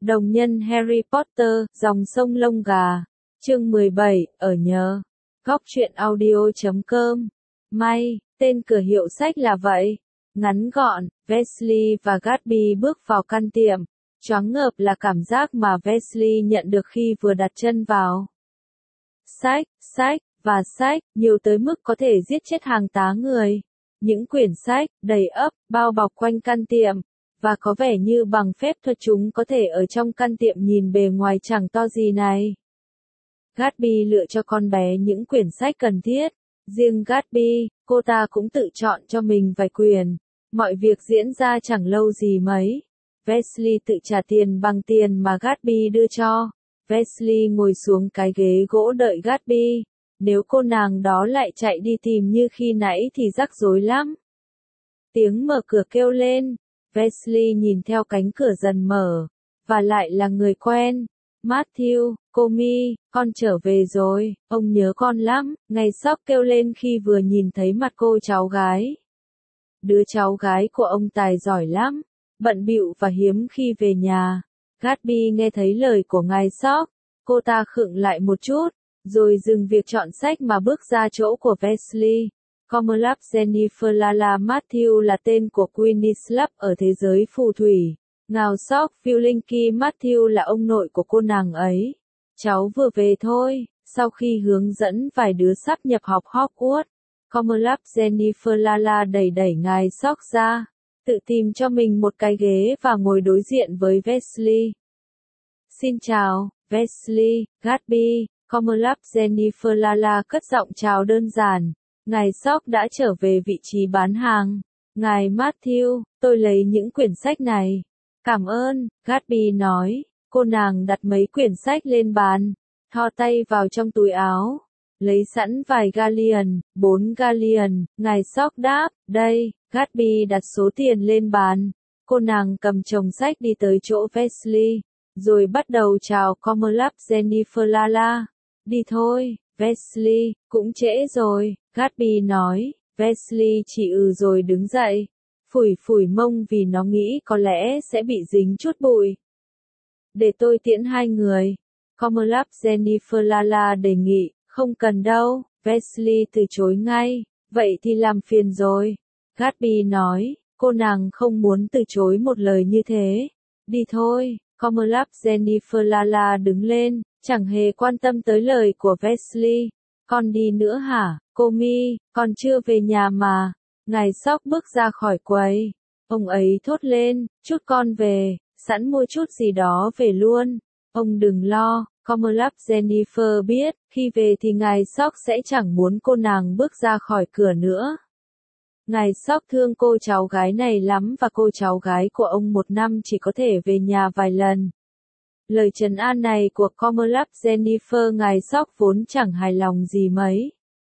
Đồng nhân Harry Potter, dòng sông lông gà. Chương 17, ở nhờ. Góc truyện audio.com. May, tên cửa hiệu sách là vậy. Ngắn gọn, Weasley và Gatsby bước vào căn tiệm. Choáng ngợp là cảm giác mà Weasley nhận được khi vừa đặt chân vào. Sách, và sách, nhiều tới mức có thể giết chết hàng tá người. Những quyển sách, đầy ắp, bao bọc quanh căn tiệm. Và có vẻ như bằng phép thuật chúng có thể ở trong căn tiệm nhìn bề ngoài chẳng to gì này. Gatsby lựa cho con bé những quyển sách cần thiết. Riêng Gatsby, cô ta cũng tự chọn cho mình vài quyển. Mọi việc diễn ra chẳng lâu gì mấy. Weasley tự trả tiền bằng tiền mà Gatsby đưa cho. Weasley ngồi xuống cái ghế gỗ đợi Gatsby. Nếu cô nàng đó lại chạy đi tìm như khi nãy thì rắc rối lắm. Tiếng mở cửa kêu lên. Weasley nhìn theo cánh cửa dần mở. Và lại là người quen. Matthew, cô Mi, con trở về rồi, ông nhớ con lắm, ngày sóc kêu lên khi vừa nhìn thấy mặt cô cháu gái. Đứa cháu gái của ông tài giỏi lắm, bận bịu và hiếm khi về nhà. Gatsby nghe thấy lời của ngài sóc, cô ta khựng lại một chút, rồi dừng việc chọn sách mà bước ra chỗ của Weasley. Cormorant Jennifer Lala Matthew là tên của Queenie Slup ở thế giới phù thủy. Ngào sóc, Philinky Matthew là ông nội của cô nàng ấy. Cháu vừa về thôi, sau khi hướng dẫn vài đứa sắp nhập học Hogwarts. Cormorant Jennifer Lala đẩy ngài sóc ra, tự tìm cho mình một cái ghế và ngồi đối diện với Weasley. Xin chào, Weasley, Gatsby, Cormorant Jennifer Lala cất giọng chào đơn giản. Ngài sóc đã trở về vị trí bán hàng. Ngài Matthew, tôi lấy những quyển sách này. Cảm ơn, Gatsby nói. Cô nàng đặt mấy quyển sách lên bàn, thò tay vào trong túi áo, lấy sẵn vài galleon, 4 galleon, ngài sóc đáp, đây, Gatsby đặt số tiền lên bàn. Cô nàng cầm chồng sách đi tới chỗ Weasley, rồi bắt đầu chào Cormorant Jennifer Lala. Đi thôi, Weasley, cũng trễ rồi, Gatsby nói. Weasley chỉ rồi đứng dậy, phủi mông vì nó nghĩ có lẽ sẽ bị dính chút bụi. Để tôi tiễn hai người. Cormorant Jennifer Lala đề nghị, không cần đâu, Weasley từ chối ngay, vậy thì làm phiền rồi. Gatsby nói, cô nàng không muốn từ chối một lời như thế. Đi thôi, Cormorant Jennifer Lala đứng lên, chẳng hề quan tâm tới lời của Weasley. Con đi nữa hả, cô Mi, con chưa về nhà mà. Ngài sóc bước ra khỏi quầy. Ông ấy thốt lên, chút con về, sẵn mua chút gì đó về luôn. Ông đừng lo, Cormorant Jennifer biết, khi về thì ngài sóc sẽ chẳng muốn cô nàng bước ra khỏi cửa nữa. Ngài sóc thương cô cháu gái này lắm và cô cháu gái của ông một năm chỉ có thể về nhà vài lần. Lời trấn an này của Cormorant Jennifer ngài sóc vốn chẳng hài lòng gì mấy.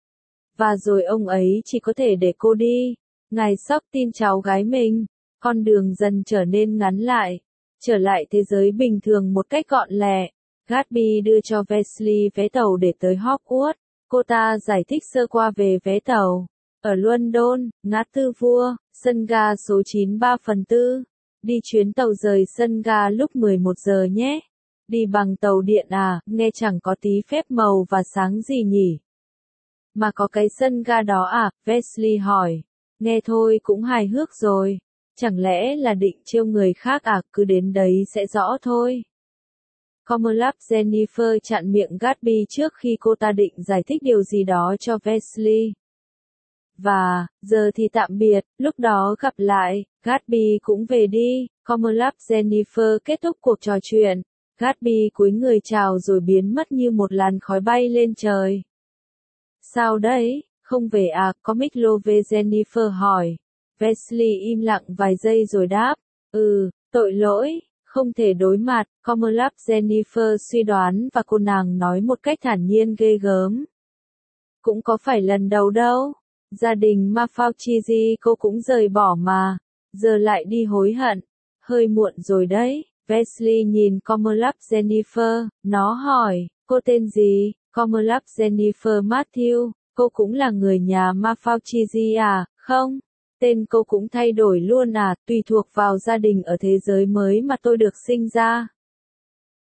Và rồi ông ấy chỉ có thể để cô đi. Ngài sóc tin cháu gái mình. Con đường dần trở nên ngắn lại. Trở lại thế giới bình thường một cách gọn lẹ. Gatsby đưa cho Weasley vé tàu để tới Hogwarts. Cô ta giải thích sơ qua về vé tàu. Ở London, ngã tư Vua, sân ga số 9/3/4. Đi chuyến tàu rời sân ga lúc 11 giờ nhé. Đi bằng tàu điện à, nghe chẳng có tí phép màu và sáng gì nhỉ. Mà có cái sân ga đó à, Weasley hỏi. Nghe thôi cũng hài hước rồi. Chẳng lẽ là định trêu người khác à, cứ đến đấy sẽ rõ thôi. Cormorant Jennifer chặn miệng Gatsby trước khi cô ta định giải thích điều gì đó cho Weasley. Và, giờ thì tạm biệt, lúc đó gặp lại, Gatsby cũng về đi. Cormorant Jennifer kết thúc cuộc trò chuyện. Gatsby cúi người chào rồi biến mất như một làn khói bay lên trời. Sao đấy, không về à, Comic Love Jennifer hỏi. Weasley im lặng vài giây rồi đáp, tội lỗi, không thể đối mặt, Cormorant Jennifer suy đoán và cô nàng nói một cách thản nhiên ghê gớm. Cũng có phải lần đầu đâu, gia đình Malfoy cô cũng rời bỏ mà, giờ lại đi hối hận, hơi muộn rồi đấy. Weasley nhìn Cormorant Jennifer, nó hỏi, cô tên gì? Cormorant Jennifer Matthew, cô cũng là người nhà Malfoy à, không? Tên cô cũng thay đổi luôn à, tùy thuộc vào gia đình ở thế giới mới mà tôi được sinh ra.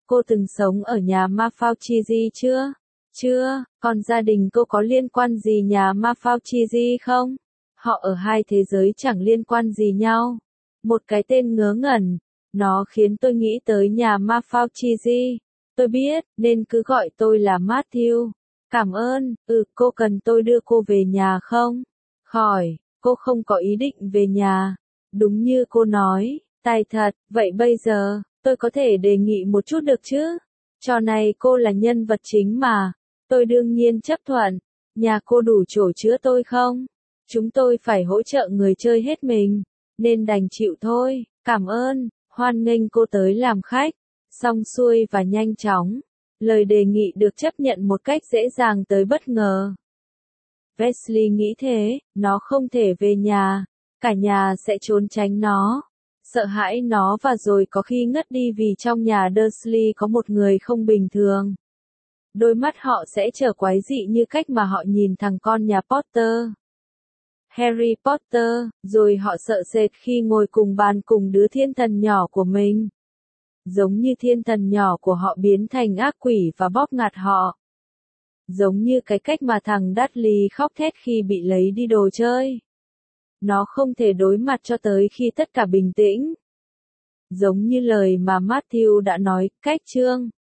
Cô từng sống ở nhà Mafalchiji chưa? Chưa, còn gia đình cô có liên quan gì nhà Mafalchiji không? Họ ở hai thế giới chẳng liên quan gì nhau. Một cái tên ngớ ngẩn, nó khiến tôi nghĩ tới nhà Mafalchiji. Tôi biết, nên cứ gọi tôi là Matthew. Cảm ơn, cô cần tôi đưa cô về nhà không? Khỏi, cô không có ý định về nhà. Đúng như cô nói, tài thật, vậy bây giờ, tôi có thể đề nghị một chút được chứ? Trò này cô là nhân vật chính mà. Tôi đương nhiên chấp thuận. Nhà cô đủ chỗ chứa tôi không? Chúng tôi phải hỗ trợ người chơi hết mình, nên đành chịu thôi. Cảm ơn, hoan nghênh cô tới làm khách. Xong xuôi và nhanh chóng. Lời đề nghị được chấp nhận một cách dễ dàng tới bất ngờ. Wesley nghĩ thế, nó không thể về nhà. Cả nhà sẽ trốn tránh nó. Sợ hãi nó và rồi có khi ngất đi vì trong nhà Dursley có một người không bình thường. Đôi mắt họ sẽ trở quái dị như cách mà họ nhìn thằng con nhà Potter. Harry Potter, rồi họ sợ sệt khi ngồi cùng bàn cùng đứa thiên thần nhỏ của mình. Giống như thiên thần nhỏ của họ biến thành ác quỷ và bóp nghẹt họ. Giống như cái cách mà thằng Dudley khóc thét khi bị lấy đi đồ chơi. Nó không thể đối mặt cho tới khi tất cả bình tĩnh. Giống như lời mà Matthew đã nói, cách chương